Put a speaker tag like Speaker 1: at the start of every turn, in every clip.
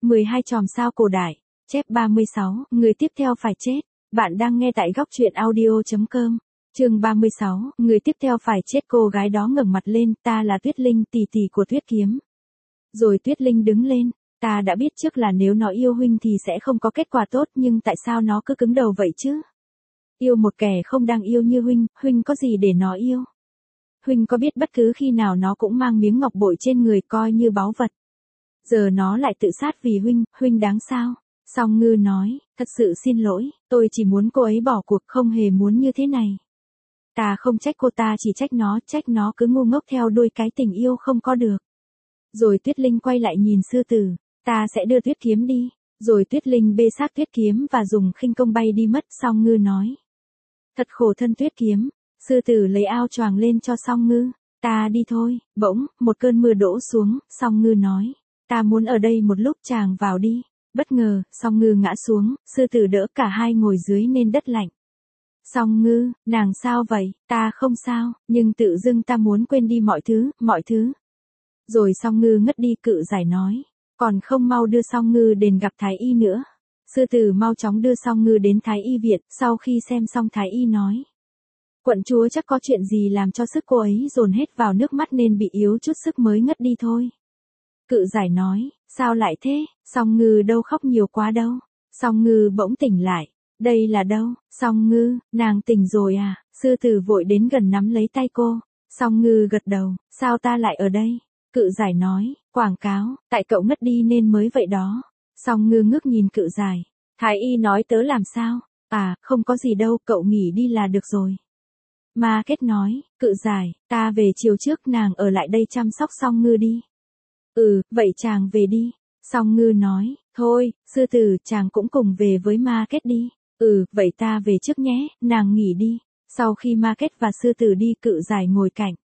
Speaker 1: 12 chòm sao cổ đại. Chép 36, người tiếp theo phải chết. Bạn đang nghe tại góc truyện audio.com. Chương 36, người tiếp theo phải chết. Cô gái đó ngẩng mặt lên, ta là Tuyết Linh, tỷ tỷ của Tuyết Kiếm. Rồi Tuyết Linh đứng lên, ta đã biết trước là nếu nó yêu huynh thì sẽ không có kết quả tốt, nhưng tại sao nó cứ cứng đầu vậy chứ? Yêu một kẻ không đang yêu như huynh, huynh có gì để nó yêu? Huynh có biết bất cứ khi nào nó cũng mang miếng ngọc bội trên người coi như báu vật. Giờ nó lại tự sát vì huynh, huynh đáng sao? Song Ngư nói, thật sự xin lỗi, tôi chỉ muốn cô ấy bỏ cuộc, không hề muốn như thế này. Ta không trách cô, ta chỉ trách nó cứ ngu ngốc theo đuôi cái tình yêu không có được. Rồi Tuyết Linh quay lại nhìn sư tử, ta sẽ đưa Tuyết Kiếm đi. Rồi Tuyết Linh bê xác Tuyết Kiếm và dùng khinh công bay đi mất. Song Ngư nói, thật khổ thân Tuyết Kiếm. Sư tử lấy áo choàng lên cho Song Ngư, ta đi thôi. Bỗng, một cơn mưa đổ xuống, Song Ngư nói, ta muốn ở đây một lúc, chàng vào đi. Bất ngờ, Song Ngư ngã xuống, sư tử đỡ cả hai ngồi dưới nền đất lạnh. Song Ngư, nàng sao vậy? Ta không sao, nhưng tự dưng ta muốn quên đi mọi thứ. Rồi Song Ngư ngất đi. Cự giải nói, còn không mau đưa Song Ngư đến gặp Thái Y nữa. Sư tử mau chóng đưa Song Ngư đến Thái Y viện. Sau khi xem xong, Thái Y nói, quận chúa chắc có chuyện gì làm cho sức cô ấy dồn hết vào nước mắt nên bị yếu chút sức mới ngất đi thôi. Cự giải nói, sao lại thế? Song Ngư đâu khóc nhiều quá đâu. Song Ngư bỗng tỉnh lại, đây là đâu? Song Ngư, nàng tỉnh rồi à? Sư tử vội đến gần nắm lấy tay cô. Song Ngư gật đầu, sao ta lại ở đây? Cự giải nói, quảng cáo, tại cậu ngất đi nên mới vậy đó. Song Ngư ngước nhìn cự giải, Thái Y nói tớ làm sao? À, không có gì đâu, cậu nghỉ đi là được rồi. Ma Kết nói, cự giải, ta về chiều trước, nàng ở lại đây chăm sóc Song Ngư đi. Ừ, vậy chàng về đi. Song Ngư nói, thôi, sư tử, chàng cũng cùng về với Ma Kết đi. Ừ, vậy ta về trước nhé, nàng nghỉ đi. Sau khi Ma Kết và sư tử đi, cự giải ngồi cạnh.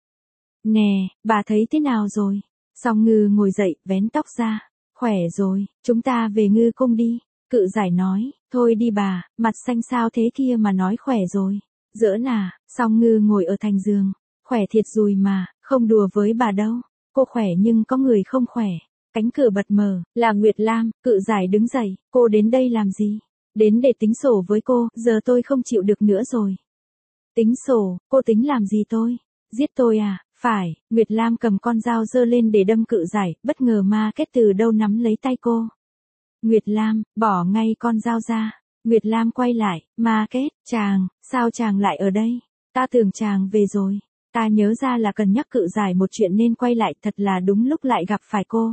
Speaker 1: Nè, bà thấy thế nào rồi? Song Ngư ngồi dậy, vén tóc ra. Khỏe rồi, chúng ta về Ngư cung đi. Cự giải nói, thôi đi bà, mặt xanh sao thế kia mà nói khỏe rồi. Giỡn à? Song Ngư ngồi ở thành giường. Khỏe thiệt rồi mà, không đùa với bà đâu. Cô khỏe nhưng có người không khỏe. Cánh cửa bật mở, là Nguyệt Lam. Cự giải đứng dậy, cô đến đây làm gì? Đến để tính sổ với cô, giờ tôi không chịu được nữa rồi. Tính sổ, cô tính làm gì tôi? Giết tôi à? Phải. Nguyệt Lam cầm con dao giơ lên để đâm cự giải, bất ngờ Ma Kết từ đâu nắm lấy tay cô. Nguyệt Lam, bỏ ngay con dao ra. Nguyệt Lam quay lại, Ma Kết, chàng, sao chàng lại ở đây? Ta tưởng chàng về rồi. Ta nhớ ra là cần nhắc cự giải một chuyện nên quay lại, thật là đúng lúc lại gặp phải cô.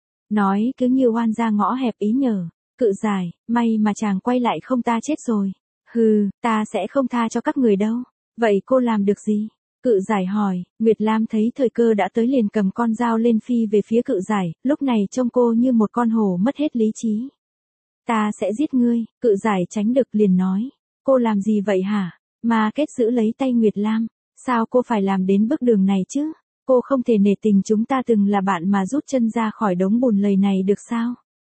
Speaker 1: Nói cứ như oan ra ngõ hẹp ý nhờ. Cự giải, may mà chàng quay lại không ta chết rồi. Hừ, ta sẽ không tha cho các người đâu. Vậy cô làm được gì? Cự giải hỏi. Nguyệt Lam thấy thời cơ đã tới liền cầm con dao lên phi về phía cự giải, lúc này trông cô như một con hổ mất hết lý trí. Ta sẽ giết ngươi. Cự giải tránh được liền nói. Cô làm gì vậy hả? Ma Kết giữ lấy tay Nguyệt Lam. Sao cô phải làm đến bước đường này chứ? Cô không thể nể tình chúng ta từng là bạn mà rút chân ra khỏi đống bùn lầy này được sao?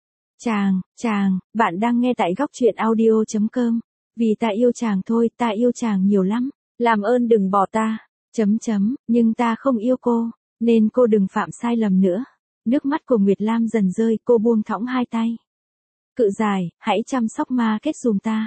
Speaker 1: Chàng, bạn đang nghe tại góc truyện audio.com. Vì ta yêu chàng thôi, ta yêu chàng nhiều lắm. Làm ơn đừng bỏ ta. Nhưng ta không yêu cô, nên cô đừng phạm sai lầm nữa. Nước mắt của Nguyệt Lam dần rơi, cô buông thõng hai tay. Cự giải, hãy chăm sóc Ma Kết giùm ta.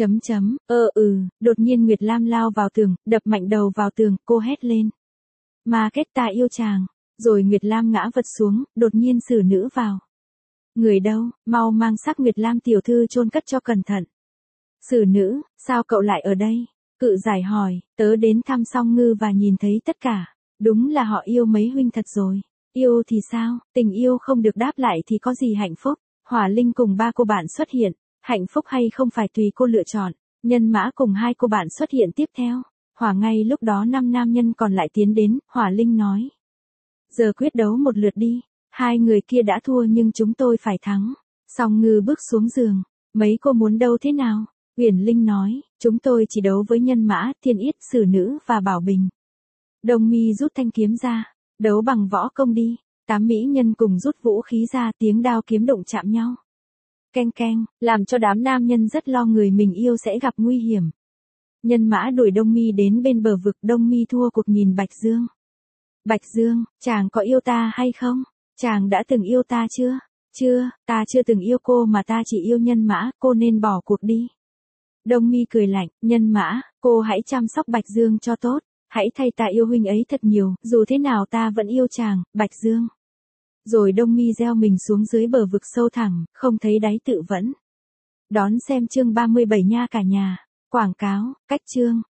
Speaker 1: Đột nhiên Nguyệt Lam lao vào tường, đập mạnh đầu vào tường, cô hét lên. Ma Kết, ta yêu chàng. Rồi Nguyệt Lam ngã vật xuống, đột nhiên xử nữ vào. Người đâu, mau mang xác Nguyệt Lam tiểu thư chôn cất cho cẩn thận. Xử nữ, sao cậu lại ở đây? Cự giải hỏi, tớ đến thăm Song Ngư và nhìn thấy tất cả. Đúng là họ yêu mấy huynh thật rồi. Yêu thì sao, tình yêu không được đáp lại thì có gì hạnh phúc. Hỏa Linh cùng ba cô bạn xuất hiện. Hạnh phúc hay không phải tùy cô lựa chọn. Nhân Mã cùng hai cô bạn xuất hiện tiếp theo. Hỏa ngay lúc đó 5 nam nhân còn lại tiến đến. Hỏa Linh nói, giờ quyết đấu một lượt đi. Hai người kia đã thua nhưng chúng tôi phải thắng. Song Ngư bước xuống giường. Mấy cô muốn đấu thế nào? Uyển Linh nói, chúng tôi chỉ đấu với Nhân Mã, Thiên Yết, Xử Nữ và Bảo Bình. Đông Mi rút thanh kiếm ra. Đấu bằng võ công đi. 8 mỹ nhân cùng rút vũ khí ra, tiếng đao kiếm đụng chạm nhau. Keng keng, làm cho đám nam nhân rất lo người mình yêu sẽ gặp nguy hiểm. Nhân Mã đuổi Đông Mi đến bên bờ vực. Đông Mi thua cuộc nhìn Bạch Dương. Bạch Dương, chàng có yêu ta hay không? Chàng đã từng yêu ta chưa? Chưa, ta chưa từng yêu cô mà ta chỉ yêu Nhân Mã, cô nên bỏ cuộc đi. Đông Mi cười lạnh, Nhân Mã, cô hãy chăm sóc Bạch Dương cho tốt, hãy thay ta yêu huynh ấy thật nhiều, dù thế nào ta vẫn yêu chàng, Bạch Dương. Rồi Đông Mi gieo mình xuống dưới bờ vực sâu thẳm, không thấy đáy tự vẫn. Đón xem chương 37 nha cả nhà. Quảng cáo, cách chương.